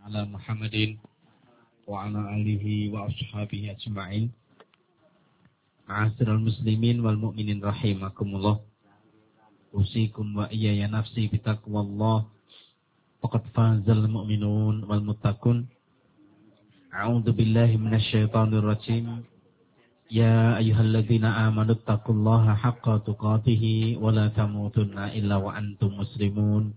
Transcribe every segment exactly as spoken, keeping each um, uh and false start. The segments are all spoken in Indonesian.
ala Muhammadin wa ala alihi wa ashabihi ajma'in. Ma'asyiral muslimin wal mu'minin rahimakumullah. Usikum wa iyaya nafsi bitaqwallah. Faqad fazal mu'minun wal muttaqun. A'udzu billahi minasyaitonir rajim. Ya ayyuhalladzina amanu taqullaha haqqa tuqatih wa la tamutunna illa wa antum muslimun.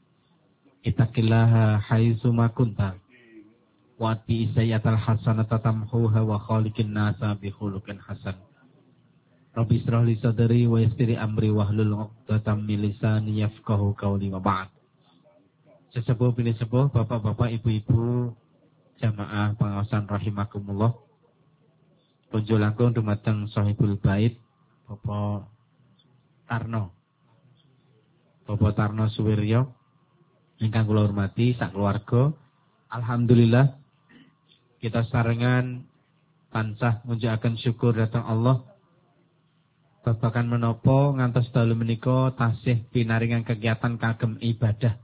Ittaqillaha haitsu ma kunta wa ati sayyatal hasanata tamhuha wa khaliqin nasa bi khuluqin hasan. Rabbi israh li sadri wa yassir li amri wahlul 'uqdatam min lisani yafqahu qawli wa ba'd. Sesepuh pilih sepuh, bapak-bapak, ibu-ibu, jamaah pengawasan rahimakumullah. Kunjul langkung dumateng Sahibul Bait Bapak Tarno. Bapak Tarno Suwiryo ingkang kula hormati sak keluarga. Alhamdulillah kita sarengan tansah ngunjukaken syukur dhateng Allah. Babagan menapa ngantos dalu menika tasih pinaringan kegiatan kagem ibadah.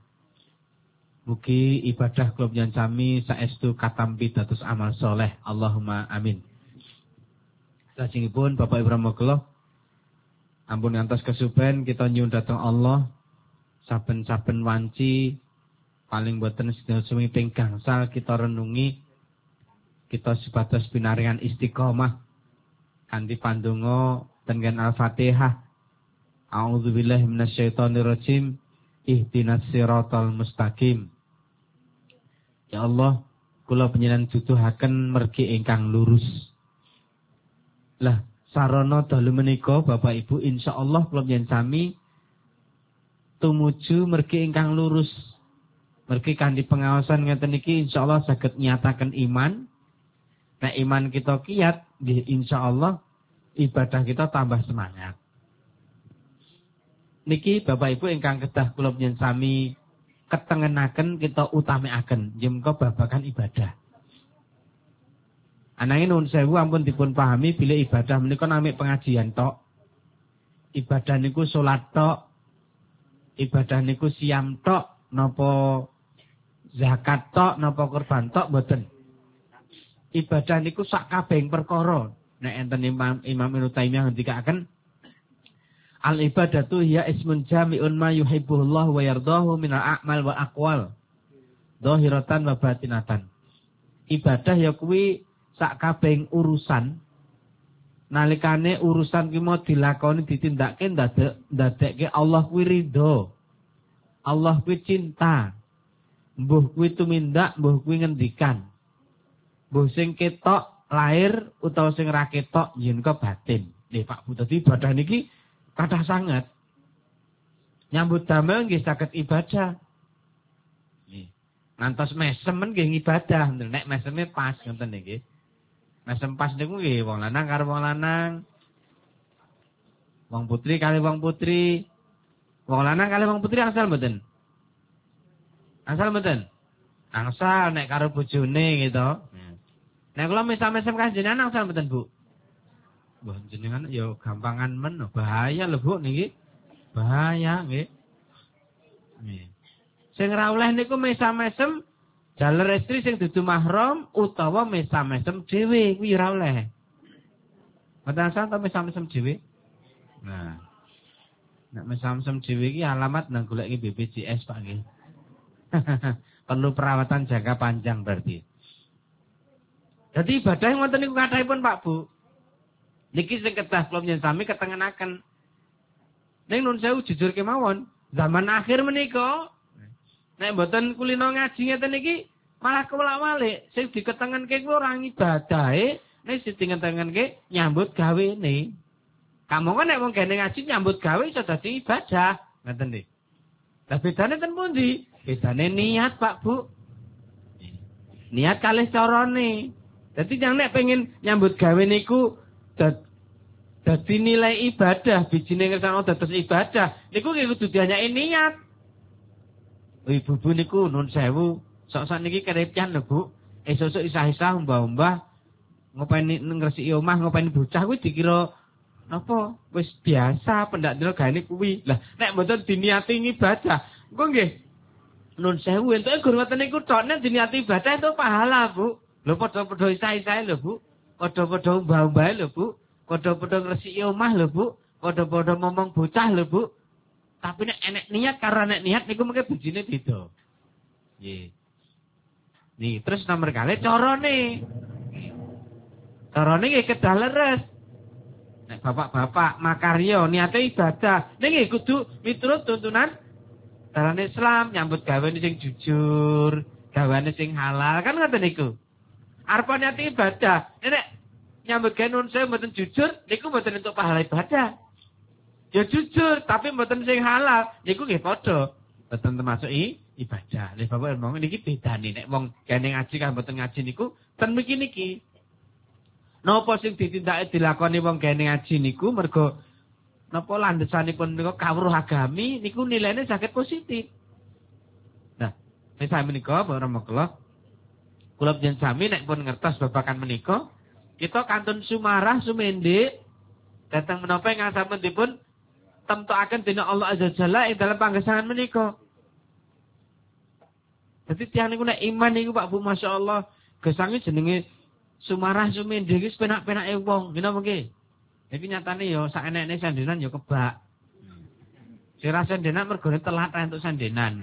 Mugi ibadah kula panjenengan sami saestu katampi dados amal soleh. Allahumma amin. Lajengipun Bapak Ibrahim Mogeloh, ampun ngantos kesupen kita nyuwun dhateng Allah saben-saben wanci paling boten sedaya sumiping gangsal kita renungi, kita sebatas pinaringan istiqomah kanthi pandonga tengen Al-Fatihah. A'udzubillahi minasyaitonirrajim. Ihdinas siratal mustaqim. Ya Allah, kula panjenengan duduhaken mergi ingkang lurus. Lah, sarana dalu menika Bapak Ibu insyaallah kula panjenengan sami tumuju mergi ingkang lurus. Mergi kanthi pengawasan ngeten iki insyaallah saged nyataken iman. Nek iman kita kiat, nggih insyaallah ibadah kita tambah semangat. Niki Bapak Ibu ingkang kedah kula panjenengan sami ketengenaken kita utamikaken yen babagan ibadah. Ananging nuwun sewu ampun dipun pahami bila ibadah menika namik pengajian tok. Ibadah niku salat tok. Ibadah niku siam tok, napa zakat tok, napa kurban tok mboten. Ibadah niku sak kabehing perkara. Nek enten Imam Imam Ibnu Taimiyah ngendikaken al ibadatu hiya ismun jami'un ma yuhibbuhullah wa yardahu minal a'mal wa aqwal. Dhahiratan wa batinatan. Ibadah ya kuwi sak kabehing urusan nalikane urusan ki mau dilakoni ditindakake ndadek ndadekke Allah kuwi ridho. Allah kuwi cinta. Mbuh kuwi tumindak, mbuh kuwi ngendikan. Mbuh sing ketok lahir utawa sing ra ketok yen ka batin. Nggih Pak Bu, dadi ibadah niki kathah sanget. Nyambut damel nggih saged ibadah. Nggih. Ngantos mesem men nggih ibadah. Nek meseme pas ngoten nggih. Mesem pas niku nggih wong lanang karo wong lanang. Wong putri kali wong putri. Wong lanang kali wong putri angsal mboten? Angsal mboten? Angsal nek karo bojone gitu. Hmm. Nek kula mesam-mesem kanjenengan angsal mboten, Bu? Mbah jenengan ya gampangan men, bahaya lho Bu niki. Bahaya nggih. Nggih. Sing ra oleh niku mesam-mesem jaler istri sing dudu mahram utawa mesam-mesem dhewe kuwi ora oleh. Mboten asal ta mesam-mesem dhewe. Nah. Nek mesam-mesem dhewe iki alamat nang goleki B P J S Pak nggih. Perlu perawatan jangka panjang berarti. Jadi ibadah ngoten niku kathahipun Pak Bu. Niki sing kedah kula njen sami ketengenaken. Ning nun sewu jujur kemawon, zaman akhir menika nek mboten kulino ngaji ngeten iki malah kewalak-walik. Sing diketengenke kuwi ora ibadahe, nek sing diketengenke nyambut gawene. Kamangka nek wong gene ngaji nyambut gawe iso dadi ibadah, ngoten nggih. Lah bedane ten pundi? Bedane niat, Pak Bu. Niat kalih carane. Dadi yang nek pengen nyambut gawe niku dadi nilai ibadah, bijine ngersano dados ibadah, niku nggih kudu dianyaki niat. Ibu-ibu niku nun sewu, sok-sok niki kerepian lho, Bu. Esuk-esuk isah-isah mbah-mbah ngopeni ngresiki omah, ngopeni bocah kuwi dikira napa? Wis biasa pendak dina gaene kuwi. Lah nek mboten diniati ibadah, engko nggih nun sewu entuk gur ngoten niku tok nek diniati ibadah itu pahala, Bu. Lho padha-padha isae-isae lho, Bu. Padha-padha mbah-mbah lho, Bu. Padha-padha ngresiki omah lho, Bu. Padha-padha ngomong bocah lho, Bu. Tapi nek enek niat karo nek niat niku mengke bujine beda. Nggih. Nih, terus nomor kali carane. Carane nggih kedah leres. Nek bapak-bapak makarya niate ibadah, ning nggih kudu miturut tuntunan dalan Islam, nyambut gawe sing jujur, gawane sing halal, kan ngoten niku. Arep niate ibadah, nek nyambut gawe nun saya mboten jujur, niku mboten entuk pahala ibadah. Ya jujur, tapi mboten sing halal, niku nggih padha. Mboten termasuk ibadah. Nek bapak ngomong niki bedane nek wong kene ngaji kan mboten ngaji niku ten mriki niki. Napa sing ditindakake dilakoni wong kene ngaji niku mergo napa landesanipun niku kawruh agami niku nilainya saged positif. Nah, misal menika para mekala kula panjenengan sami nek pun ngertos babagan menika, kita kantun sumarah sumendhe datang menapa ingkang sampun dipun temtokaken dening Allah Azza Jalla ing dalam panggesangan menika. Dadi tiyang niku nek iman niku Pak Bu masyaallah gesange jenenge sumarah sumendhe iki penak-penake wong, napa nggih? Iki nyatane ya sak enek-enek sandenan ya kebak. Sira sandenan mergone telat entuk sandenan.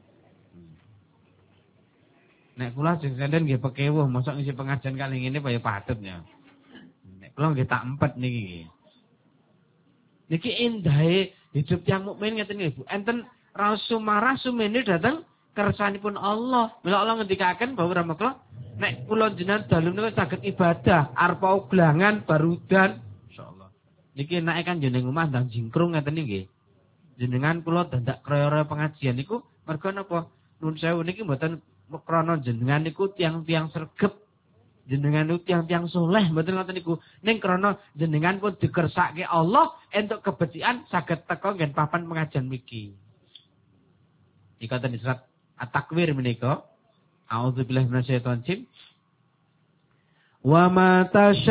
Nek kula sing sanden nggih pekewuh, mosok ngisi pengajian kali ngene kaya patut ya. Nek kula nggih tak empet niki. Niki indahe hidup yang mukmin ngeten nggih Bu. Enten raos sumarah sumene dateng kersanipun Allah. Mila Allah ngendikaken bahwa ramakla nek kula jenengan dalu niku saged ibadah, arepa uglangan barudan insyaallah. Niki enake kan jeneng omah ndang jingkrung ngeten nggih. Jenengan kula dadak kraya pengajian niku mergo napa? Nuwun sewu niki mboten krana jenengan niku tiang-tiang sregep. Jenengan niku tiang-tiang soleh mboten ngoten niku. Ning krana jenengan pun dikersake Allah entuk kebecikan saged teka nggen papan pengajian mriki. Iki ten surat At-Takwir menika. A'udzubillahi minasyaitonir rajim. Wa ma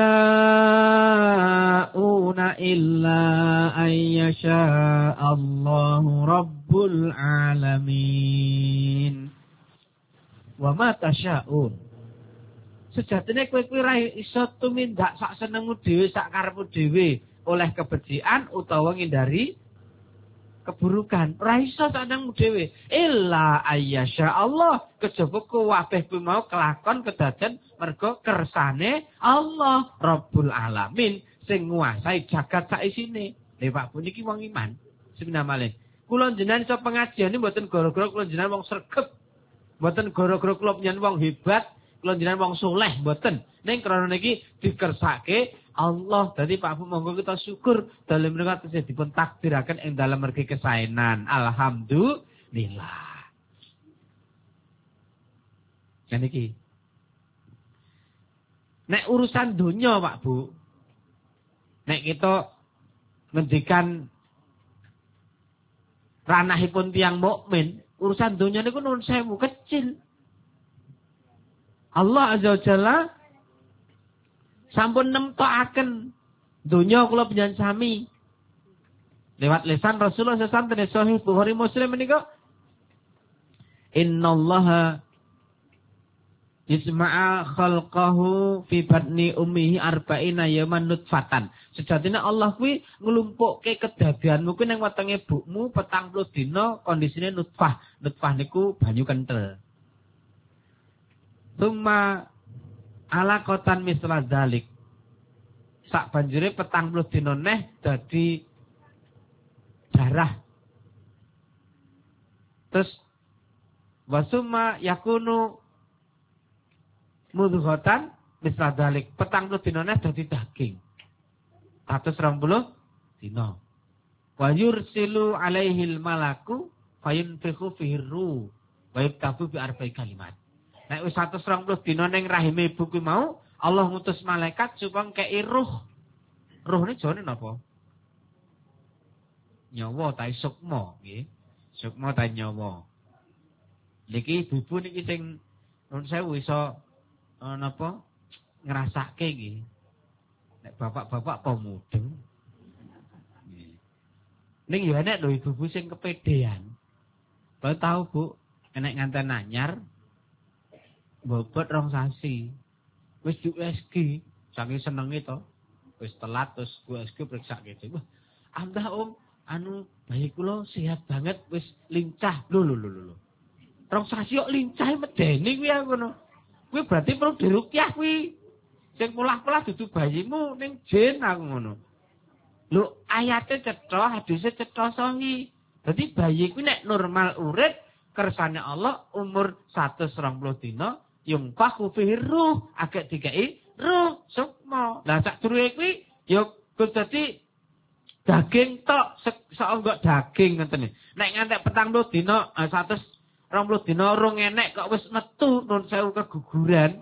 tasya'una illa ayyasha Allahu rabbul alamin. Wa ma tasya'un. Sejatine kowe-kowe ra iso tumindak sak senengmu dhewe, sak karepmu dhewe oleh kebejikan utawa ngindari keburukan. Ora iso sak senengmu dhewe. Illa ayyasha Allah, kejaba kuwabeh kuwi mau kelakon kedaden mergo kersane Allah Rabbul Alamin sing nguasai jagat sak isine. Lha Pak Bu niki wong iman. Seminamale. Kula jenengan iso pengajian mboten gara-gara kula jenengan wong sregep. Mboten gara-gara kula panjenengan wong hebat, kula jenengan wong soleh mboten. Ning krana niki dikersake Allah. Dadi Pak Bu monggo kita syukur dalem menika tesih dipun takdiraken ing dalem mergi kesaenan. Alhamdulillah. Kan iki. Nek urusan dunia Pak Bu, nek kita ngendikan ranahipun tiyang mukmin, urusan dunia niku nuwun sewu kecil. Allah Azza wa Jalla sampun nemtokaken dunia kula panjenengan sami. Lewat lisan Rasulullah sallallahu alaihi wasallam sahih Bukhari Muslim menika, innallaha Isma'a khalqahu fi batni ummihi arba'ina yaman nutfatan. Sejatine Allah kuwi nglumpukke kedadianmu kuwi ning wetenge bukmu petang puluh dina kondisine nutfah. Nutfah niku banyu kenthel. Summa alaqatan misla dzalik. Sak banjure petang puluh dina neh dadi darah. Terus wasumma yakunu mudghatan misla dalik. Petang puluh dina neh dadi daging. seratus dua puluh dina. Wa yursilu alaihil malaku fayunfikhu fihi ruh wa yabtabu bi arba'i kalimat. Nek wis seratus dua puluh dina ning rahime ibu kuwi mau, Allah ngutus malaikat supaya kei ruh. Ruh ini jane napa? Nyawa ta sukma nggih. Sukma ta nyawa. Niki ibu niki sing nuwun sewu iso Uh, napa ngrasake nggih. Nek bapak-bapak apa mudeng. Nggih. Ning ya enek lho ibu-ibu sing kepedean. Bae tahu Bu, enek nganten anyar bobot rong sasi. Wis di U S G, saking senenge to. Wis telat terus U S G periksa gitu. Wah, ambah Om, anu bayi kula sehat banget, wis lincah. Lho lho lho lho. Rong sasi kok lincah medeni kuwi ngono. Kuwi berarti perlu dirukyah kuwi. Sing polah-polah dudu bayimu ning jin aku ngono. Lho, ayate cetha, hadise cetha songi. Dadi bayi kuwi nek normal urip kersane Allah umur seratus dua puluh dina yung paku fihi ruh agak dikai ruh sukma. Lah sak durunge kuwi ya kudu dadi daging tok saonggok daging ngoten iki. Nek ngantek petang puluh dina seratus dua puluh dina urung enek kok wis metu nun sewu keguguran.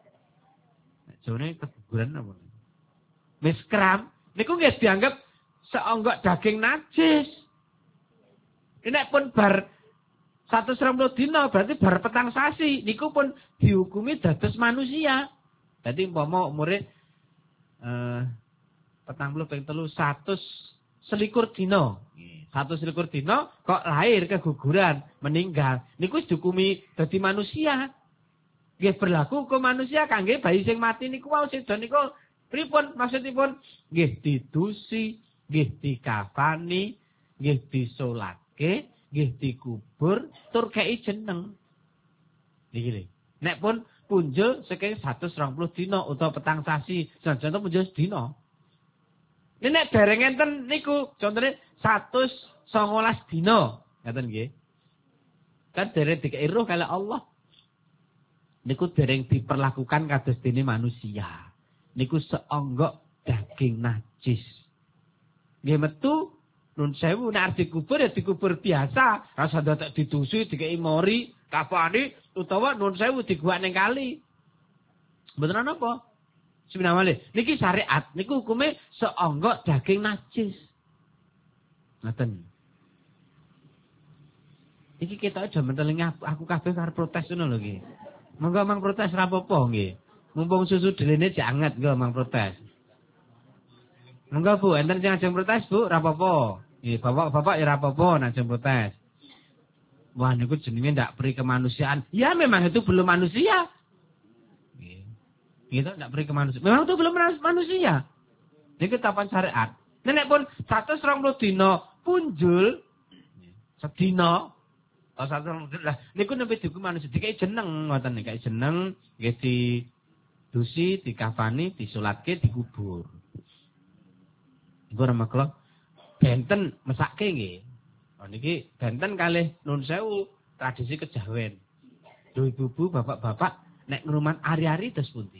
Jone keguguran apa? Wis kram niku nggih dianggap saonggok daging najis. Nek pun bar seratus dua puluh dina berarti bar petang sasi niku pun dihukumi dados manusia. Dadi umpama umure eh petang puluh ping telu seratus selikur dina. seratus selikur dina kok lahir keguguran, meninggal. Niku wis dihukumi dadi manusia. Nggih berlaku ke manusia kangge bayi sing mati niku wau sedo niku pripun maksudipun? Nggih didusi, nggih dikafani, nggih disolake, nggih dikubur, tur kei jeneng. Niki lho. Nek pun punjul saking seratus dua puluh dina utawa petang sasi, jan-jan punjul sedina. Nek dereng enten niku contone seratus lima belas dina, ngaten nggih. Kan dereng dikei roh kali Allah. Niku dereng diperlakukan kados dene manusia. Niku seonggok daging najis. Nggih metu nun sewu nek arep dikubur ya dikubur biasa, rasa dadak didusi dikei mori, kafani utawa nun sewu diguak ning kali. Mboten napa? Sebenarnya malih niki syariat, niku hukume seonggok daging najis. Ngoten. Iki kita aja mentelingi aku kabeh karo protes ngono lho iki. Monggo mang protes ra apa-apa nggih. Mumpung susu delene janget nggo mang protes. Monggo Bu, enten sing ajeng protes Bu, ra apa-apa. Nggih, bapak-bapak ya ra apa-apa nek ajeng protes. Wah niku jenenge ndak pri kemanusiaan. Ya memang itu belum manusia. Nggih. Gitu ndak pri kemanusiaan. Memang itu belum manusia. Niku tapan syariat. Nek pun seratus dua puluh dina punjul sedina oh satu lah niku nembe diku manusia dikai jeneng ngoten niku jeneng nggih didusi, dikafani, disolatke, dikubur. Iku remaklo benten mesake nggih. Oh niki benten kalih nun sewu tradisi kejawen. Lho ibu-ibu, bapak-bapak nek ngrumat ari-ari terus pundi?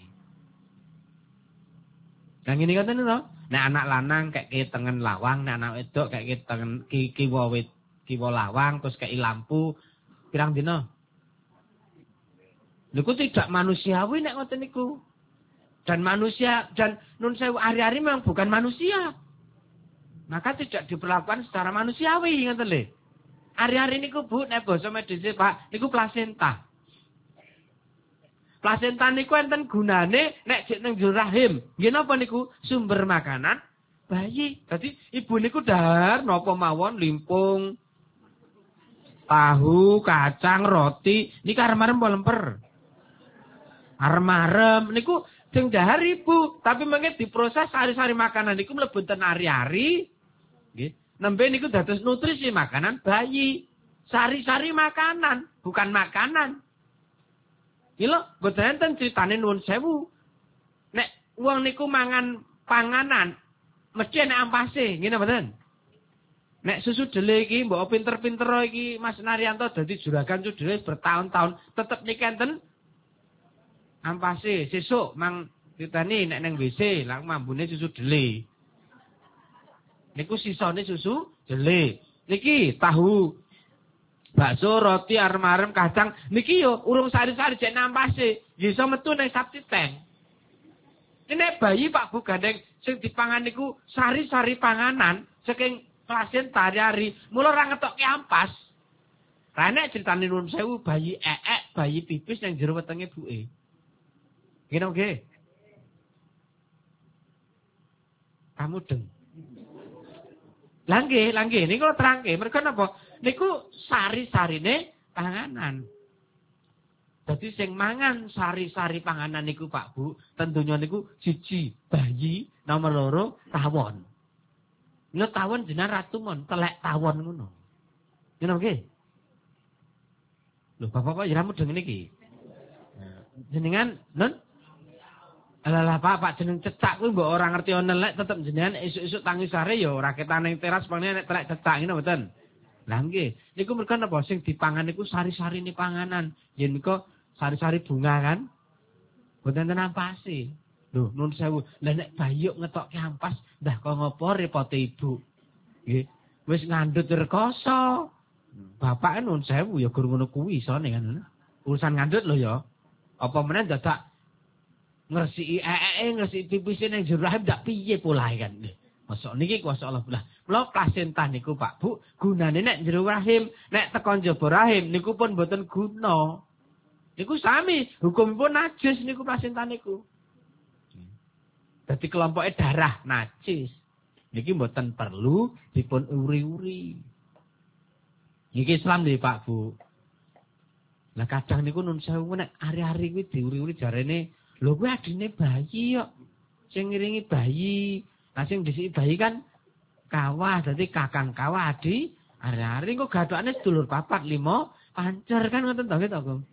Nah ngene ngoten lho. Nek anak lanang kek tengen lawang, nek anak wedok kek tengen kiwa wit kiwa lawang terus kei lampu pirang dina. Niku tidak manusiawi nek ngoten niku. Dan manusia dan nun sewu ari-ari memang bukan manusia. Maka tidak diperlakukan secara manusiawi ngoten lho. Ari-ari niku Bu nek basa medis Pak, niku plasenta. Plasenta niku enten gunane nek jek ning jero rahim. Nggih napa niku? Sumber makanan bayi. Dadi ibu niku dahar napa mawon limpung tahu, kacang, roti, niki arem-arem apa lemper? Arem-arem niku sing dahar ibu, tapi mengke diproses sari-sari makanan niku mlebu ten ari-ari. Nggih. Nembe niku dados nutrisi makanan bayi. Sari-sari makanan, bukan makanan. Iki lho, mboten enten critane nuwun sewu. Nek wong niku mangan panganan mesti nek ampase, ngene mboten? Nek susu dele iki mbok pinter-pinter iki Mas Naryanto dadi juragan susu bertahun-tahun tetep niki enten ampase. Sesuk mang ditani nek nang W C lak mambune susu dele. Niku sisane susu dele. Niki tahu, bakso, roti, arem-arem, kacang niki yo urung sari-sari jek nampase. Ya iso metu nang sapti tank. Nek bayi Pak Bu gandeng sing dipangan niku sari-sari panganan saking pasien tari-ari, mula ora ngetokke ampas. Lah nek critane nuwun sewu bayi eek, bayi pipis nang jero wetenge buke. Ngene nggih. Kamu deng. Lah nggih, lah nggih niku terangke, mergo napa? Niku sari-sarine panganan. Dadi sing mangan sari-sari panganan niku Pak Bu, tentunya niku siji bayi, nomor loro tawon. Lha tawon jenengan ratu mon, telek tawon ngono. Ngono nggih. Lho Bapak-bapak ya mudeng niki. Jenengan nun Alah Pak, Pak jeneng cecak kuwi mbok ora ngerti nelek tetep jenengan esuk-esuk tangi sare ya ora ketan ning teras pangene nek telek cecak ngene mboten. Lah nggih, niku mergo napa sing dipangan niku sari-sari ni panganan. Yen nika sari-sari bunga kan. Mboten ten ampase. Lho, nun sewu. Lah nek bayuk ngetokke ampas, ndah kok ngopo repote ibu. Nggih, wis ngandhut rekoso. Bapak nun sewu ya gur ngono kuwi isone kan. Urusan ngandhut lho ya. Apa meneh dadak ngresiki ee ngresiki pipise ning jero rahim ndak piye polahe kan. Masuk niki kuasa Allah belah. Mula plasenta niku Pak Bu, gunane nek jero rahim, nek teko njaba rahim niku pun mboten guna. Niku sami, hukumipun najis niku plasenta niku. Dadi kelompoke darah najis. Niki mboten perlu dipun uri-uri. Niki Islam nggih Pak Bu. Lah kadang niku nun sewu nek ari-ari kuwi diuri-uri jarene lho kuwi adine bayi kok. Sing ngiringi bayi. Lah sing disiki bayi kan kawah, dadi kakang kawah adi, ari-ari kok gathokane sedulur papat lima pancer kan ngoten to nggih to, Gong.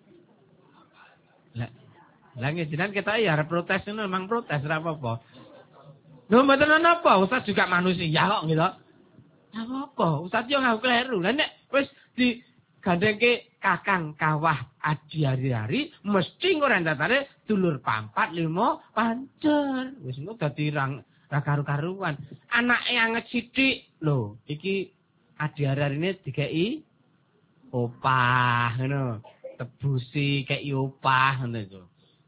Lah lah ngejinan kita ya arep protes ngono memang protes ora apa-apa. Lho mboten napa, Ustaz juga manusia kok gitu. Apa-apa, Ustaz yo ngaku kleru. Lah nek wis di gandengke kakang kawah adi hari-hari mesti ngorentatane dulur pampat lima pancer. Wis engko dadi rang ra karu-karuan. Anake anget sithik lho, iki adi hari-harine dikeki opah ngono. Tebusi keki opah ngono iku.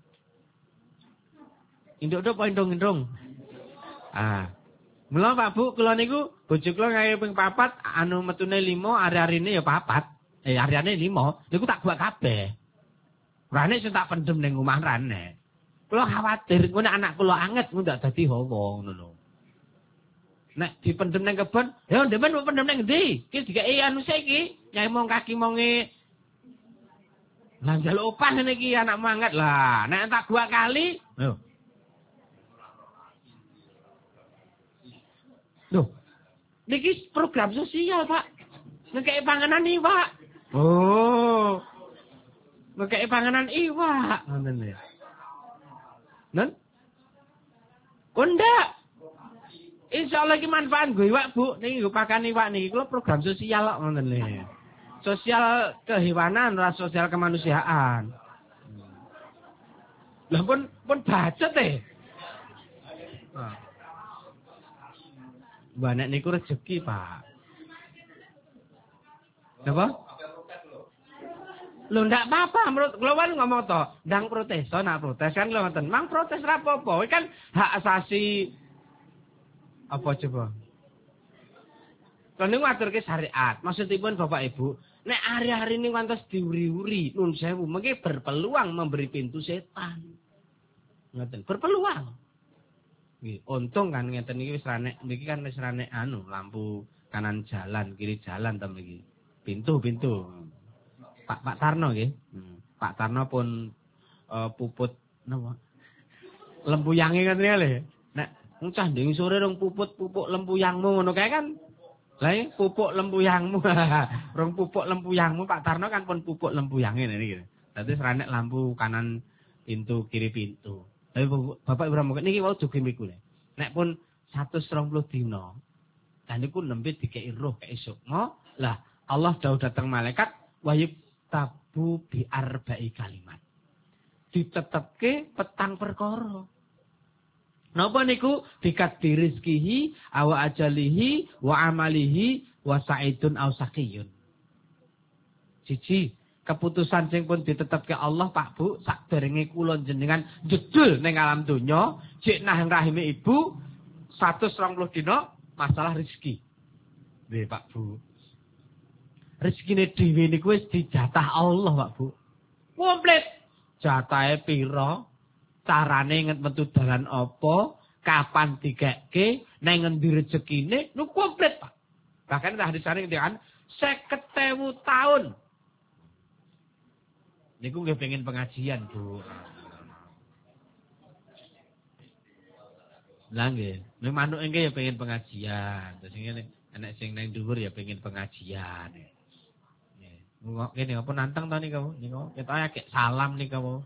Induk-induk apa indung-indung? Ah. Mula Pak Bu, kula niku bojo kula ngae ping papat anu metune lima, hari-harine ya papat. Eh ariane lima, niku tak buat kabeh. Rane sing tak pendem ning omah rane. Kula khawatir engko nek anak kula anget engko ndak dadi hawa ngono lho. Nek dipendem ning kebon, ya ndemen mau pendem ning ndi? Iki dikeki anu saiki, nyai mong kaki monge. Lah njaluk opah ngene iki anak manget lah. Nek tak dua kali, lho. Lho. Niki program sosial, Pak. Ngekeki panganan iki, Pak. Oh. Ngekeki panganan iwak. Ngoten ya. Nun? Kondak. Insyaallah iki manfaat nggo iwak, Bu. Niki nggo pakan iwak niki. Kula program sosial kok ngoten lho. Sosial kehewanan, ora sosial kemanusiaan. Lah pun pun bacot e. Nah. Wah, nek niku rezeki, Pak. Apa? Lho ndak apa-apa, menurut kula kan ngomong to, ndang protes, to nak protes kan lho ngoten. Mang protes ra apa-apa, kan hak asasi apa coba? Kalau niku ngaturke syariat, maksudipun Bapak Ibu, nek hari-hari ini ngantos diuri-uri, nun sewu, mengki berpeluang memberi pintu setan. Ngoten, berpeluang. Nggih, untung kan ngeten iki wis ranek, niki kan wis ranek anu, lampu kanan jalan, kiri jalan to mriki. Pintu-pintu. Pak Pak Tarno nggih. Hmm. Pak Tarno pun uh, puput napa? Lempuyange kan lho. Nek cah nding sore rong puput-pupuk lempuyangmu ngono kae kan. Lah pupuk lempuyangmu. Rong pupuk lempuyangmu Pak Tarno kan pun pupuk lempuyange niki. Dadi seranek lampu kanan pintu kiri pintu. Tapi Bapak Ibu mungkin niki wau joge mriku lho. Nek pun seratus dua puluh dina. Dan niku nembe dikeki roh esuk. Lah Allah dawuh dateng malaikat wayib tabu bi arba'i kalimat. Ditetepke petang perkara. Napa niku dikaddi rizkihi awa ajalihi wa amalihi wa sa'idun aw saqiyun. Siji, keputusan sing pun ditetepke Allah Pak Bu sakderenge kula jenengan jedul ning alam donya, jek nang rahime ibu seratus dua puluh dina masalah rezeki. Nggih Pak Bu. Rezekine dhewe niku wis dijatah Allah, Pak Bu. Komplit. Jatahe pira? Carane metu dalan apa? Kapan digekke? Nang ngendi rezekine? Nu komplit, Pak. Bahkan hadisane ngendikan seket ewu taun Niku nggih pengen pengajian, Bu. Lah nggih, nek manuk engke ya pengen pengajian. Terus ngene, enek sing nang dhuwur ya pengen pengajian. Nggih. Ngok kene apa nantang ta niku? Niku ketoke akeh salam niku.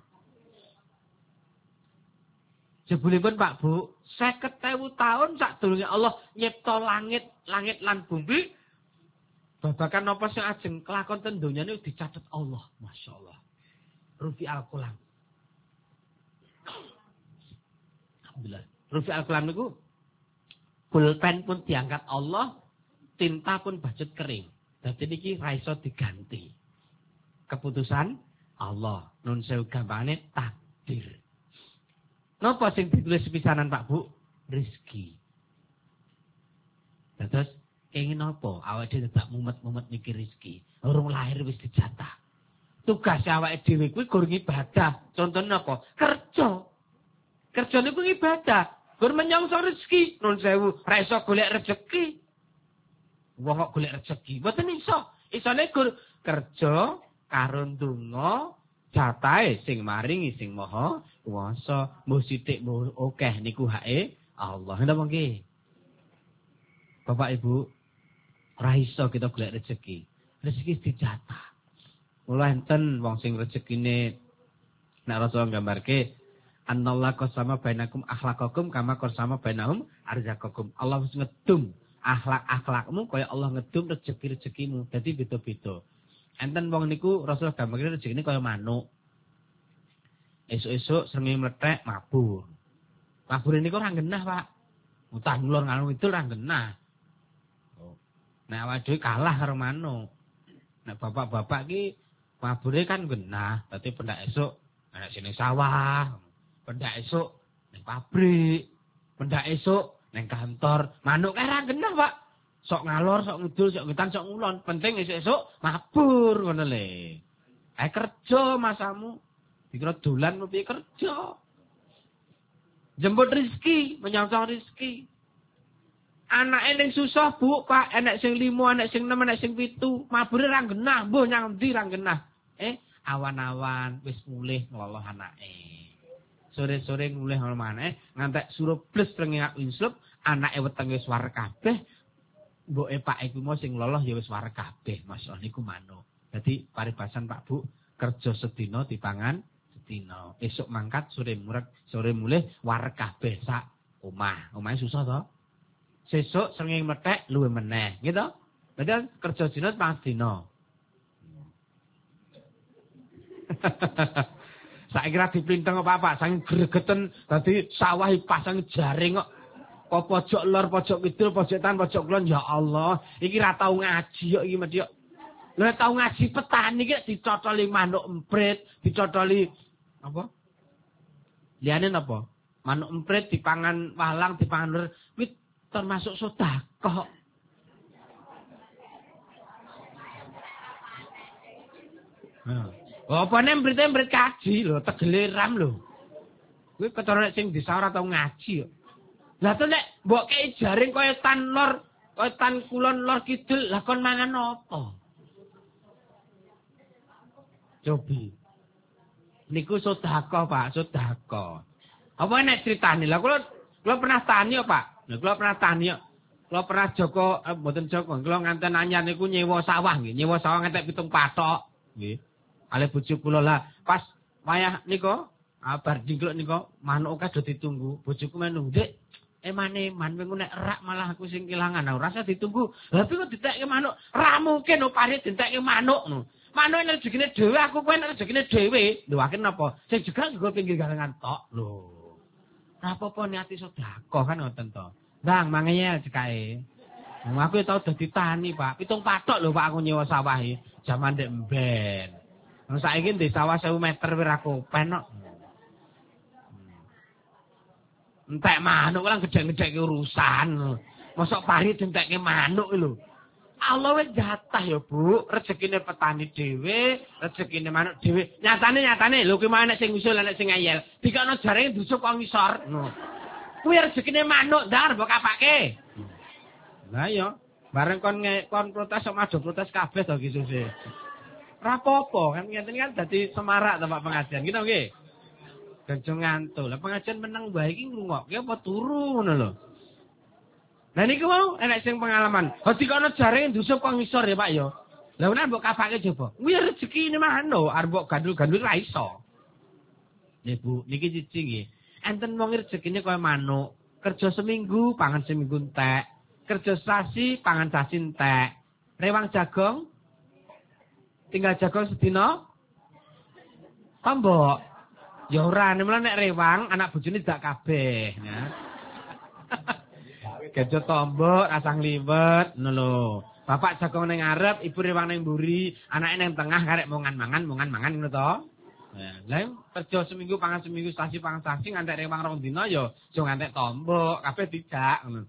Jebulipun Pak Bu, seket ewu tahun sadurunge Allah nyipta langit, langit lan bumi. Babakan apa sing ajeng kelakon ten donya niku dicatet Allah, masyaallah. Rufi al-Qalam. Alhamdulillah. Rufi al-Qalam niku pulpen pun diangkat Allah, tinta pun bajut kering. Dadi niki ra iso diganti. Keputusan Allah. Nun sewu gampangane takdir. Napa sing ditulis pisanan Pak Bu? Rizki. Terus kenging napa? Awake dhewe tak mumet-mumet mikir rizki. Urung lahir wis dijatah. Tugas awake dhewe kuwi gur ibadah. Contone napa? Kerja. Kerja niku ibadah. Gur menyongso rezeki. Nun sewu, ra iso golek rezeki. Wong kok golek rezeki, mboten iso. Isone gur kerja karo ndonga jatahe sing maringi sing maha kuwasa. Mbuh sithik mbuh akeh niku hake Allah. Napa nggih? Bapak Ibu, ora iso kita golek rezeki. Rezeki dijatah. Mula enten wong sing rezekine nek Rasulullah nggambarke annallahu qasama bainakum akhlaqakum kama qasama bainahum arzaqakum. Allah wis ngedum akhlak-akhlakmu kaya Allah ngedum rezeki-rezekimu. Dadi beda-beda. Enten wong niku Rasulullah gambarke rezekine kaya manuk. Esuk-esuk srengenge mlethek mabur. Mabur niku ora genah, Pak. Utah ngulon ngalung itu ora genah. Oh. Nek awake dhewe kalah karo manuk. Nek bapak-bapak ki mabure kan genah, dadi pendak esuk nek sini sawah, pendak esuk ning pabrik, pendak esuk ning kantor. Manuk kae ora genah, Pak. Sok ngalor, sok ngidul, sok ngetan, sok ngulon. Penting esuk-esuk mabur ngono le. Ae kerja masamu. Dikira dolan mau piye kerja. Jemput rezeki, menyangka rezeki. Anake ning susah, Bu, Pak, enek sing limo, enek sing enem, enek sing pitu. Mabure ra genah, mbuh nyang ndi ra genah. Eh, awan-awan wis mulih ngloloh anake. Sore-sore mulih ngloloh maneh, ngantek suruh bles rengek inslup, anake wetenge wis war kabeh. Mboke Pak iku mau sing loloh ya wis war kabeh. Masyaallah niku manuk. Dadi paribasan Pak Bu, kerja sedina dipangan sedina. Esuk mangkat sore murek, sore mulih war kabeh sak omah. Omahe susah to? Sesuk srengenge methek luwih meneh, gitu. Dadi kerja dina pangan dina. Saiki ra diplinteng apa-apa, saking gregeten dadi sawah pasang jaring kok. Kok pojok lor, pojok kidul, pojok tan, pojok kulon, ya Allah, iki ra tau ngaji kok iki medhi kok. Lah tau ngaji petani iki dicocoli manuk emprit, dicocoli apa? Liyane napa? Manuk emprit dipangan walang, dipangan lur, kuwi termasuk sedekah. Nah. Apa nek emprit-emprit kaji lho, tegele ram lho. Kuwi ketara sing desa ora tau ngaji kok. Lah to nek mbok kei jaring kaya tan lor, kaya tan kulon lor kidul, lah kon mangan apa? Cobi. Niku sedekah, Pak, sedekah. Apa nek critane? Lah kula kula pernah tani kok, Pak. Lah kula pernah tani kok. Kula pernah Joko, eh, mboten Joko, kula nganten anyar niku nyewa sawah nggih, nyewa sawah ngantek pitung patok nggih. Ale bojo kula lah pas wayah niku, bar dingkluk niku, manuk kadhe ditunggu. Bojoku menung, "Dik, emane man wingi nek erak malah aku sing kelangan. Ora usah ditunggu. Lah kok ditekke manuk? Ra mungkin no parit ditekke manuk no. Manuk nek rezekine dhewe, aku kowe nek rezekine dhewe. Lho akhir napa? Sing jegal nggo pinggir galengan tok. Lho. Ora apa-apa niati sedekah kan ngoten to. Ndang mangeyel cekae. Wong aku tau dadi tani, Pak. Pitung patok lho Pak aku nyewa sawah iki. Jaman ndek mben. Wong saiki ndek sawah sewu meter wis ra kopen kok. Entek manuk lah gedhe-gedheke urusan. Mosok pari dientekke manuk lho. Allah wis jatah ya, Bu. Rezekine petani dhewe, rezekine manuk dhewe. Nyatane-nyatane lho kuwi mah nek sing usul nek sing ngeyel. Dikono jarene ndusuk kok ngisor. Ngono. Kuwi rezekine manuk ndar mbok kapake. Lah iya, bareng kon kon protes sok madu protes kabeh to iki suse. Ora apa-apa kan ngeten kan dadi semarak to Pak pengajian. Gitu nggih. Gajo ngantuk. Lah pengajian meneng bae iki ngrungokke apa turu ngono lho. Lah niku mau enek sing pengalaman. Hadi kono jare ndusup kok ngisor ya Pak ya. Lah nek mbok kapake coba. Kuwi rezekine mano arep mbok gandul-gandul ra iso. Nih Bu, niki cici nggih. Enten wong rezekine kaya manuk. Kerja seminggu pangan seminggu entek. Kerja sasi pangan sasi entek. Rewang jagong tinggal jagong sedina tambok. Ya ora nek rewang anak bojone dak kabeh ya. Gadget tombok, asang liwet, ngono lho. Bapak jagong ning ngarep, ibu rewang ning mburi, anake ning tengah karek mongan-mangan, mongan-mangan ngono to. Lah kerja seminggu pangan seminggu, sasi pangan sasi ngantek rewang rong dina ya aja ngantek tombok, kabeh dijak ngono.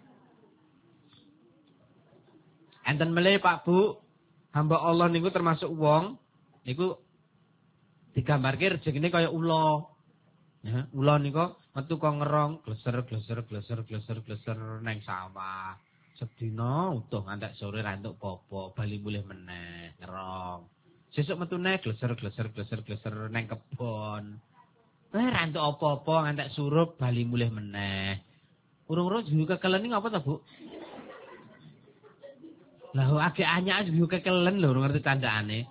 Enten melih Pak Bu, hamba Allah niku termasuk wong niku digambarke rezekine kaya ula. Ya, ula niku metu kok ngerong gleser gleser gleser gleser gleser neng sawah. Sedina utuh ngantek sore ra entuk apa-apa, bali mulih meneh ngerong. Sesuk metu neh gleser gleser gleser gleser neng kebon. Eh ra entuk apa-apa ngantek surup bali mulih meneh. Urung-urung juga kekelen iki ngapa ta, Bu? Lah agek anyak juga kekelen lho ngerti candhaane.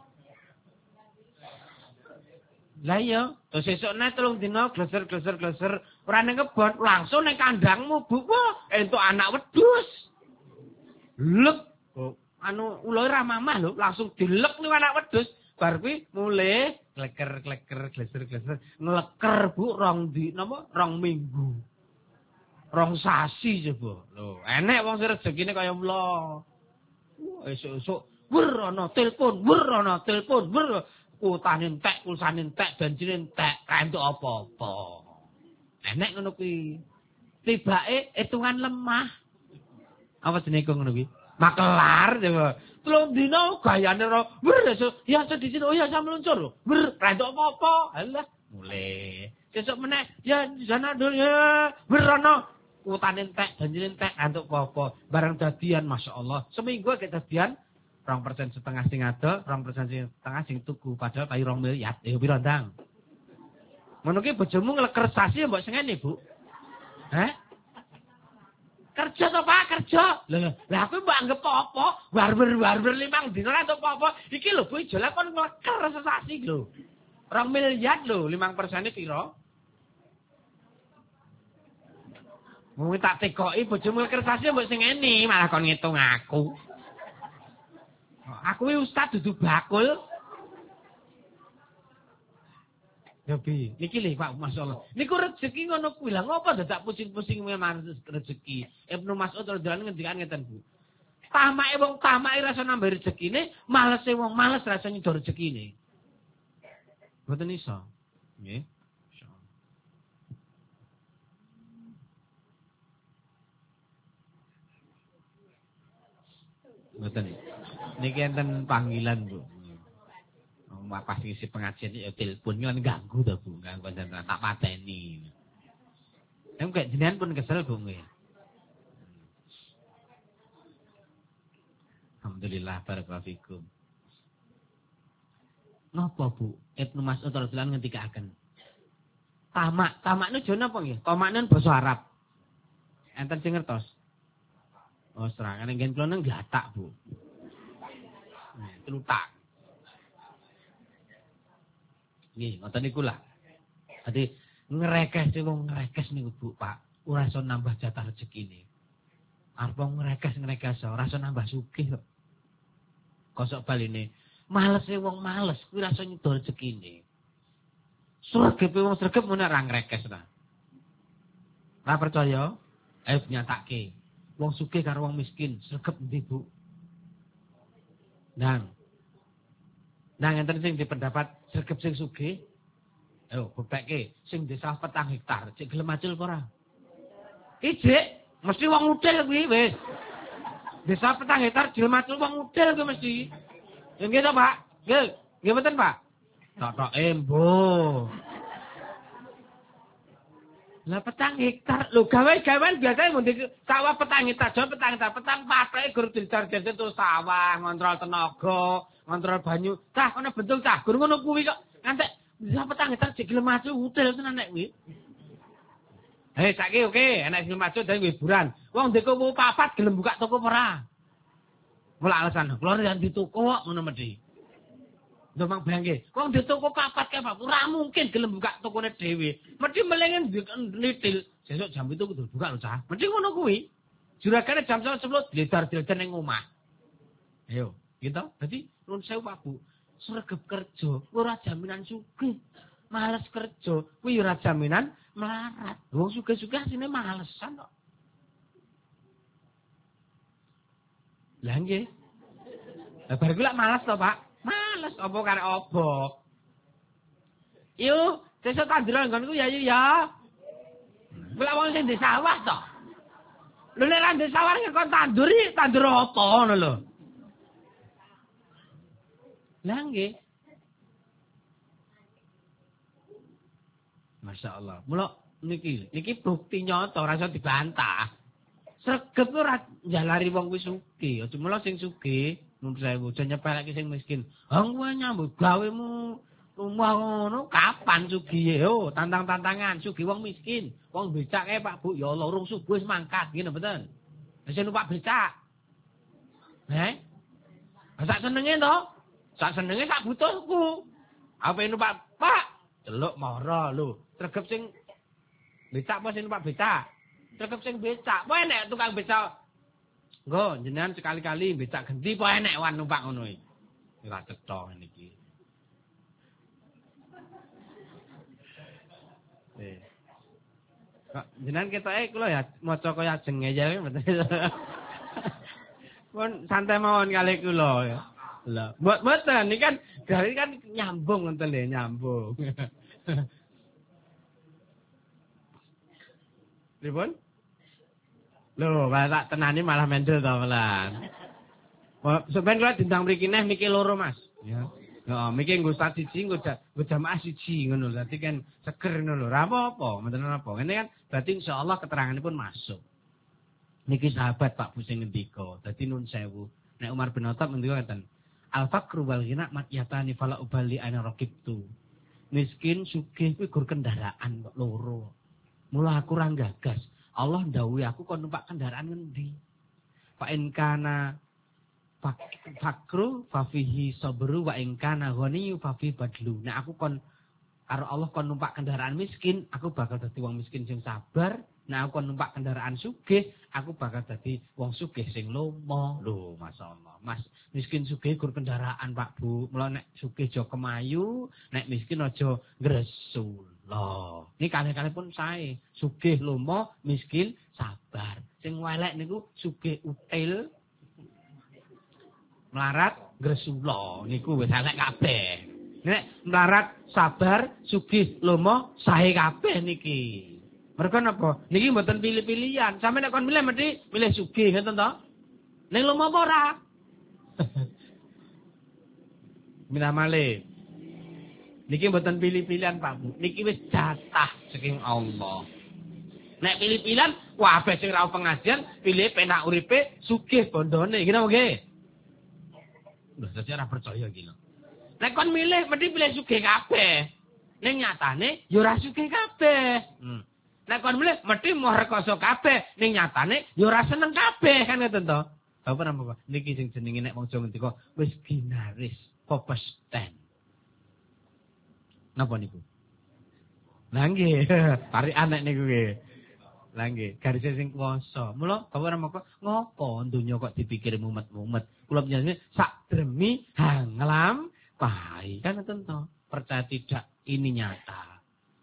Lah iya, terus sesuk nek telung dina gleser-gleser-gleser ora ning kebon, langsung ning kandangmu, Bu. Wah, entuk anak wedhus. Lek, oh, anu ulo ra mamah lho, langsung dilek ning anak wedhus. Bar kuwi mulih kleker-kleker gleser-gleser ngleker, Bu, rong di napa? Rong minggu. Rong sasi coba. Lho, enek wong sing rezekine kaya mula. Esuk-esuk wer ana telepon, wer ana telepon, wer utane entek, pulsane entek, bensin entek, ra entuk apa-apa. Enek ngono kuwi. Tibake hitungan lemah. Apa jenenge ngono kuwi? Makelar coba. Telung dina gayane ro, wer esuk ya sedhisit oh ya sam meluncur lho. Wer ra entuk apa-apa. Halah, mulai. Sesuk meneh ya di sana dulu ya. Wer ana utane entek, bensin entek, ra entuk apa-apa. Barang dadian masyaallah. Seminggu gek dadian rong persen setengah sing ada, rong persen setengah sing tuku padahal payu rong miliar. Ya piro ndang? Ngono ki bojomu ngleker sasi mbok sengene, Bu. Hah? Kerja to, Pak, kerja. Lho, lah aku mbok anggap apa? Warber-warber limang dina ora entuk apa-apa. Iki lho, Bu, jole kon ngleker sesasi lho. rong miliar lho, lima persen piro? Mung tak tekoki bojomu ngleker sasi mbok sengene, malah kon ngitung aku. Aku iki ustaz dudu bakul. Ya bi, niki lho Pak masyaallah. Niku rezeki ngono kuwi lah ngopo dadak pusing-pusing memang rezeki. Ibnu Mas'ud radhiyallahu ngendikan ngeten Bu. Tamake wong tamake rasa nambah rezekine, malese wong males rasa nyedor rezekine. Mboten iso. Nggih. Mboten. Niki enten panggilan, Bu. Wong pas ngisi pengajian ya telepon kan ganggu to, Bu. Ganggu panjenengan tak pateni. Em kok jenengan pun kesel, Bu nggih. Alhamdulillah barakallahu fikum. Napa, Bu? Ibnu Mas'ud radhiyallahu ngendikaken. Tamak, tamak niku jane apa nggih? Tamak niku basa Arab. Enten sing ngertos? Oh, serangan ngen kula nang gatak, Bu. Nah, telutak. Nggih, ngoten niku lah. Dadi ngrekes wong ngrekes niku Bu, Pak. Ora iso nambah jatah rezekine. Arep ngrekes ngrekes ora iso nambah sugih kok. Kosok baline. Malese wong males kuwi ora iso nyedol rezekine. Sregepe wong sregep mun ora ngrekes ta. Ora percaya? Ayo nyatake. Wong sugih karo wong miskin sregep endi, Bu? Nang. Nang enten sing dipendapat sregep sing sugih. Ayo bebekke sing desa petang hektar, cek gelem acul apa ora? Ijik, mesti wong udel kuwi wis. Desa petang hektar gelem acul wong udel kuwi mesti. Ya nggih to, Pak? Nggih, nggih mboten, Pak? Tok-tok embo. Lah petang hektar. Lho gawe-gawean biasanya mung sawah petang hektar, jauh petang hektar, petang patake gur dijar-jar terus sawah, ngontrol tenaga, ngontrol banyu. Cah ana bentuk cah, gur ngono kuwi kok. Ngantek bisa petang hektar jek gelem maju utel tenan nek kuwi. Hei saiki oke, enak gelem maju dan hiburan. Wong ndek kowe papat gelem buka toko ora? Mula alasan, keluar yang di toko kok ngono medhi. Domang bangke. Wong di toko papat kae Pak, ora mungkin gelem buka tokone dhewe. Medhi melengin nitil. Sesuk jam itu kudu buka lho, Cah. Medhi ngono kuwi. Juragane jam sepuluh dledar-dledar ning omah. Ayo, gitu. Dadi nuwun sewu Pak Bu. Sregep kerja ora jaminan sugih. Males kerja kuwi ora jaminan melarat. Wong sugih-sugih asine malesan kok. Lah nggih. Lah bar iku lak males to, Pak? Males apa karek apa? Yo, sesuk tanduran nggonku ya yo ya. Kuwi wong sing di sawah to. Lho nek ra di sawah kok tanduri, tandur apa ngono lho. Lah nggih. Masya Allah. Mula niki, niki bukti nyata ora iso dibantah. Sregep ora njalari wong kuwi sugih. Aja mula sing sugih nuwun sewu aja nyepeleke sing miskin. Ha kowe nyambut gawemu rumah ngono kapan sugihe? Yo, tantang-tantangan sugih wong miskin. Wong becak kae Pak Bu, ya Allah urung subuh wis mangkat, ngene mboten. Wis numpak becak. Heh. Sak senenge to? Sak senenge sak butuhku. Apa numpak Pak? Celuk mara lho. Sregep sing becak apa sing numpak becak? Sregep sing becak. Apa enek tukang becak? Nggo, jenengan sekali-kali becak genti apa enek wan numpak ngono iki. Ora cetha niki. Eh. Kok jenengan ketoke kula ya maca kaya ajeng ngeyel mboten. Pun santai mawon kali kula ya. Lah, mboten niki kan dari kan nyambung ngoten lho, nyambung. Pripun? Lho, tak tenani malah mendel to pelan. Sampeyan kula dindang mriki neh miki loro, Mas. Ya. Heeh, miki nggo ustaz siji, nggo jamaah siji ngono. Dadi kan seger ngono lho. Ora apa-apa, mboten apa. Ngene kan berarti insyaallah keteranganipun masuk. Niki sahabat Pak Bu sing ngendika. Dadi nun sewu. Nek Umar bin Khattab ngendika ngeten. Al-faqru wal ghina matyatani fala ubali ana raqibtu. Miskin sugih kuwi gur kendaraan kok loro. Mula aku ora gagas. Allah ndhawuhi aku kon numpak kendaraan ngendi? Fa in kana fakru fa fihi sabru wa in kana ghaniyu fa fi badlu. Nek aku kon karo Allah kon numpak kendaraan miskin, aku bakal dadi wong miskin sing sabar. Nek aku kon numpak kendaraan sugih, aku bakal dadi wong sugih sing lomo. Lho, masyaallah. Mas, miskin sugih gur kendaraan, Pak Bu. Mula nek sugih aja kemayu, nek miskin aja ngresul. Loh, ini kali-kali pun saya sugih lomo, miskin sabar. Sing welek niku sugih util, melarat gresula niku wis elek kabeh. Nek melarat sabar, sugih lomo sae kabeh niki. Mergo napa? Niki mboten pilih-pilihan. Sampe nek kon milih mesti milih sugih ngoten to? Ning lomo apa ora? Minah malih. Niki mboten pilih-pilihan Pak Bu. Niki wis jatah saking Allah. Nek pilih-pilihan, kabeh sing ra pengajian, pilih penak uripe sugih bondone. Ngene nggih. Lho, dadi ora percaya iki lho. Nek kon milih mesti pilih sugih kabeh. Ning nyatane ya ora sugih kabeh. Hmm. Nek kon milih mesti moh rekoso kabeh, ning nyatane ya ora seneng kabeh kan ngoten to. Apa napa niki sing jenenge nek wong Jawa ngendika wis ginaris popesten. Napa niku? Lah nggih, tarik anek niku nggih. Lah nggih, garis sing kuwasa. Mula bapak napa ngopo donya kok dipikir mumet-mumet. Kula nyanyi sak dremi hanglam pai. Kan ngoten to. Percaya tidak ini nyata.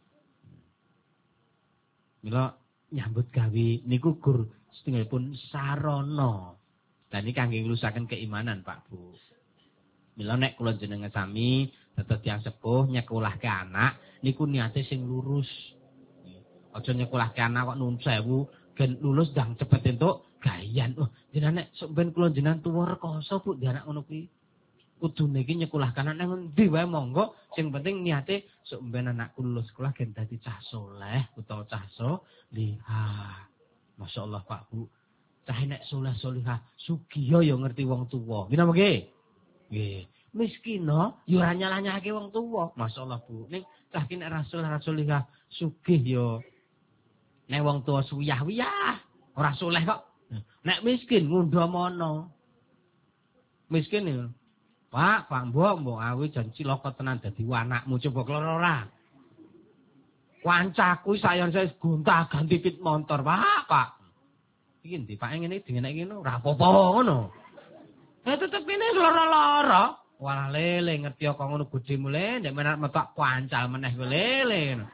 Mila nyambut gawe niku gur setunggalipun sarana. Lah niki kangge nglusaken keimanan Pak Bu. Mila nek kula jenengan sami tetep tiyang sepuh nyekolahke anak niku niate sing lurus. Aja nyekolahke anak kok nuwun sewu gen lulus ndang cepet entuk gayan. Oh, jenengan nek sok ben kula jenengan tuwa rekoso Bu di anak ngono kuwi. kudune iki nyekolahkan anak nang endi wae monggo, sing penting niate sok mben anakku lulus sekolah gen dadi cah saleh utawa cah salihah. Masyaallah Pak Bu. Cah nek saleh salihah sugih ya ngerti wong tuwa. Nggih napa nggih? Nggih. Miskino ya ora nyalah-nyalahke wong tuwa. Masyaallah Bu. Ning cah ki nek rasul rasulihah sugih ya nek wong tuwa suyah-wiyah, ora saleh kok. Nek miskin ngundha mono. Miskin ya. Pak, Pak Mbok, mbok awi jan cilaka tenan dadi anakmu coba keloro ora. Kancaku sayon saya gonta-ganti pit motor, Pak, Pak. Iki ndi Pak ngene dingenek ngene ora apa-apa ngono. Eh tetep kene loro-loro. Walah lele ngerti kok ngono gedhe mule nek menak metok kancal meneh kowe lele ngono.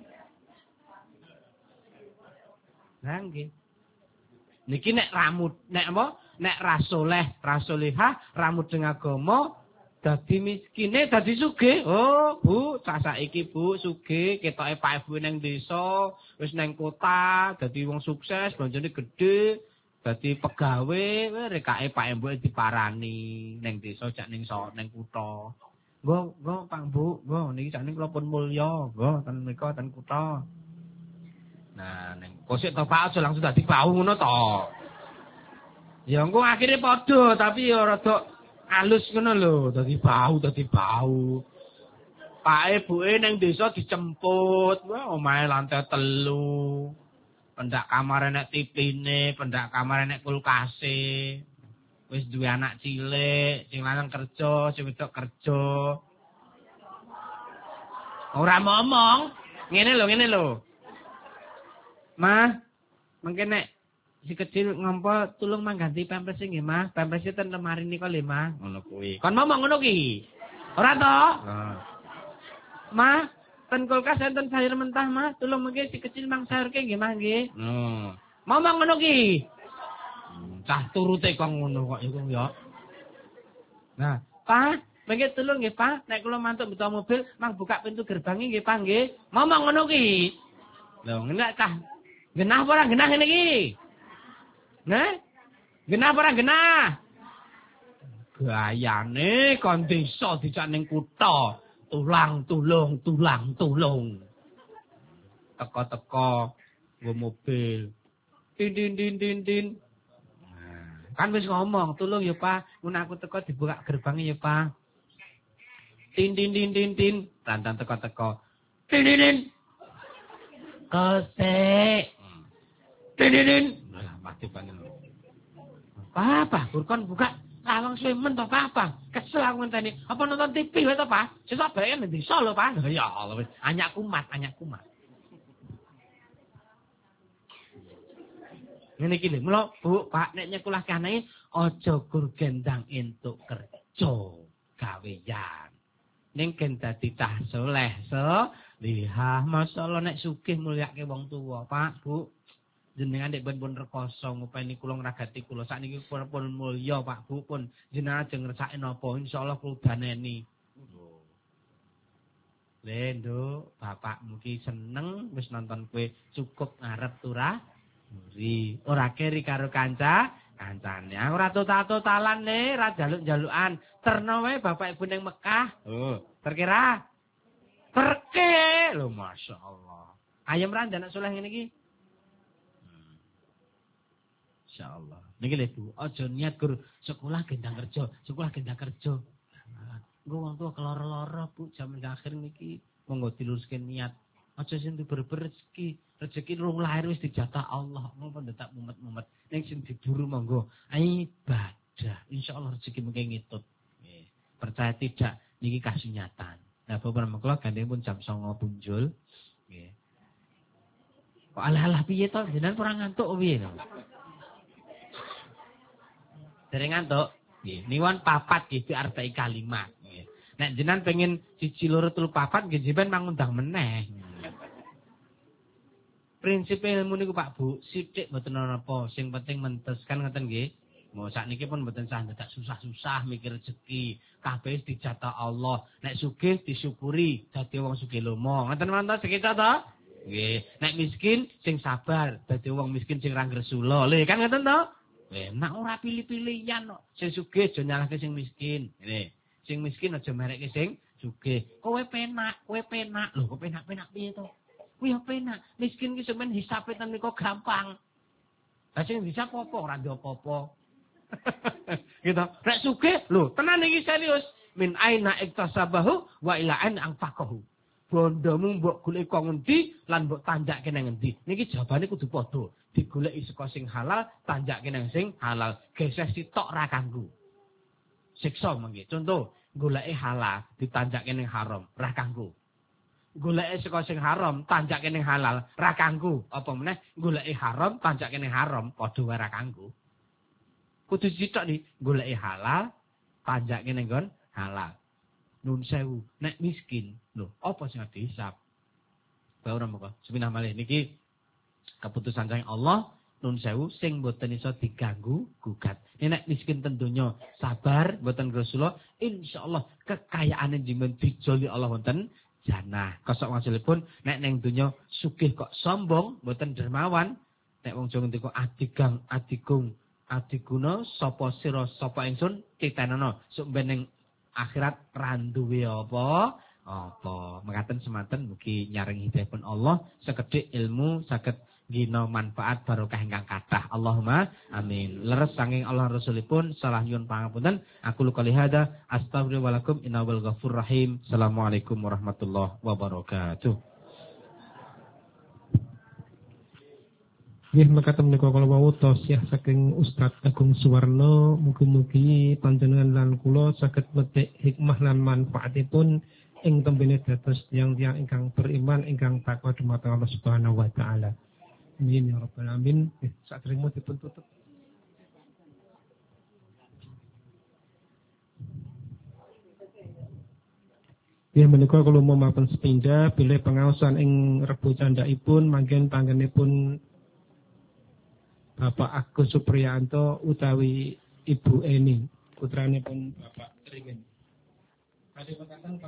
Lah nggih. Niki nek ramut nek apa? Nek rasoleh, rasolihah, ramut deng agama dadi miskine dadi sugih. Oh, Bu, cah saiki Bu sugih, ketoke Pak Ibu ning desa, wis ning kota, dadi wong sukses, bonjone gedhe, dadi pegawe, rekake Pak Ibu diparani ning desa jak ning so ning kutha. Nggo, nggo Pak Bu, nggo niki sak niki kula pun mulya, nggo ten mriko ten kutha. Nah, ning kosik to Pak aja langsung dadi bau ngono to. Ya engko akhire padha tapi ya rada alus ngono lho, dadi bau, dadi bau. Pak ibuke ning desa dijemput, wah omahe lantai telu. Pendak kamare nek tipine, pendak kamare nek kulkase. Wis duwe anak cilik, sing lanang kerja, sing wedok kerja. Ora ngomong, ngene lho, ngene lho. Mah, mengke nek si kecil ngompo tulung mangganti pampers nggih Mas. Pampers ten lemari niku lho Mas. Ngono kuwi. Kon ngomong ngono ki. Ora to? Heeh. Mas, ten kulkas enten sayur mentah Mas. Tulung mengke si kecil mang sayurke nggih Mas nggih. Heeh. Ngomong ngono ki. Cah turute kok ngono kok iku ya. Nah, Pak, mengke tulung nggih Pak, nek kula mantuk buta mobil mang buka pintu gerbange nggih Pak nggih. Ngomong ngono ki. Lho, ngenak cah. Genah apa ora genah ngene iki? Nah, genah apa ora genah? Gayane kon desa dijak ning kutha, tulang tulung, tulang tulung. Teko-teko nggo mobil. Din din din din din. Nah, kan wis ngomong, tulung ya Pak, mun aku teko dibuka gerbangnya ya Pak. Din din din din din, tantan teko-teko. Din din din. Kosek. Din din din. Lah mati panen. Apa, Burkon buka lawang semen to apa? Kesel aku ngenteni. Apa nonton T V wae to, Pak? Sesuk bae nang desa lho, Pak. Ya Allah wis anyak kumat, anyak kumat. Ngene iki lho, mula Bu, Pak nek nyekolahke anake aja gur gendang entuk kerja gawean. Ning gen dadi cah saleh, so lihah masyaallah nek sugih mulyake wong tuwa, Pak, Bu. Jenengan nek pun rekoso ngupeni kula ngragati kula sakniki pun mulya Pak Bu pun jenengan ajeng ngersake napa insyaallah kula daneni. Le Nduk, bapakmu ki seneng wis nonton kowe cukup ngarep turah muri. Ora keri karo kanca, kancane. Ora total-totalan ne, ora jaluk-jalukan. Terno wae bapak ibu ning Mekah. Oh, terkira. Terke lho masyaallah. Ayam randan saleh ngene iki. Insyaallah. Niki lho Bu, aja niat gur sekolah gendang kerja, sekolah gendang kerja. Nggo wong tuwa keloro-loro Bu, jaman akhir niki monggo diluruske niat. Aja sing diber-ber rezeki, rezeki rung lahir wis dijatah Allah. Ngopo ndak mumet-mumet. Ning sing diburu monggo ibadah. Insyaallah rezeki mengke ngitut. Nggih. Percaya tidak niki kasunyatan. Nah, bapak mengko gandeng pun jam songo punjul. Nggih. Kok alah-alah piye to? Jenengan ora ngantuk piye to? Dereng ngantuk. Nggih, niwon papat nggih di arba'i kalimat. Nggih. Nek jenengan pengen siji loro telu papat nggih jenengan mangundang meneh. Prinsip ilmu niku Pak Bu, sithik mboten napa, sing penting mentes kan ngoten nggih. Mau sakniki pun mboten sah dadak susah-susah mikir rezeki, kabeh dijatah Allah. Nek sugih disyukuri, dadi wong sugih lomo. Ngoten mantun sekitar to? Nggih. Nek miskin sing sabar, dadi wong miskin sing ra gresula. Lho kan ngoten to? Eh, nek ora pilih-pilihan kok. Sing sugih aja nyalahke sing miskin. Ngene. Sing miskin aja merekke sing sugih. Kowe penak, kowe penak. Lho kok penak-penak piye to? Kuwi ya penak. Miskin ki sampeyan hisabe ten niku gampang. Lah sing hisab apa ora ndek apa-apa. Gitu. Nek sugih, lho tenan iki serius. Min aina iktasabahu wa ila an anfaqahu. Bondomu mbok golek kok ngendi lan mbok tanjakke nang ngendi. Niki jawabane kudu padha. Digoleki saka sing halal, tanjakke nang sing halal. Geseh sitok ra kanggo. Siksa mangke. Contoh, goleki halal ditanjakke ning haram, ra kanggo. Goleki saka sing haram, tanjakke ning halal, ra kanggo. Apa meneh goleki haram, tanjakke ning haram, padha wae ra kanggo. Kudu sitok nih, goleki halal, tanjakke ning nggon halal. Nun sewu, nek miskin, lho, apa sing dihisab? Baura moko, sepindah malih niki keputusan saking Allah, nun sewu sing mboten iso diganggu gugat. Nek miskin ten donya sabar mboten Rasulullah, insyaallah kekayaane jimen dijoli Allah wonten jannah. Kosok ngasilipun nek ning donya sugih kok sombong, mboten dermawan, nek wong Jawa ngendika adigang adigung adiguna sapa sira sapa ingsun titanana sok ben ning akhirat ra duwe apa apa. Mekaten semanten mugi nyaring hidayahipun Allah sekedhik ilmu saged gina manfaat barokah ingkang kathah. Allahumma amin. Leres saking Allah Rasulipun salah nyuwun pangapunten. Aku qouli hada astaghfiru walakum innahu ghafurur rahim. Assalamualaikum warahmatullahi wabarakatuh. Nggih mekaten menika kala wau tausiah saking Ustadz Agung Suwarno, mugi-mugi panjenengan lan kula saged metik hikmah lan manfaatipun ing tembene dados tiyang-tiyang ingkang beriman ingkang takwa dumateng Allah Subhanahu wa taala. Amin ya rabbal alamin. Eh, saderenge dipun tutup. Ya menika kula mampun sepindhah bilih pengaosan ing Rebo candhaipun mangken panggenipun Bapak Agus Supriyanto utawi Ibu Eni, putranipun Bapak Ringin.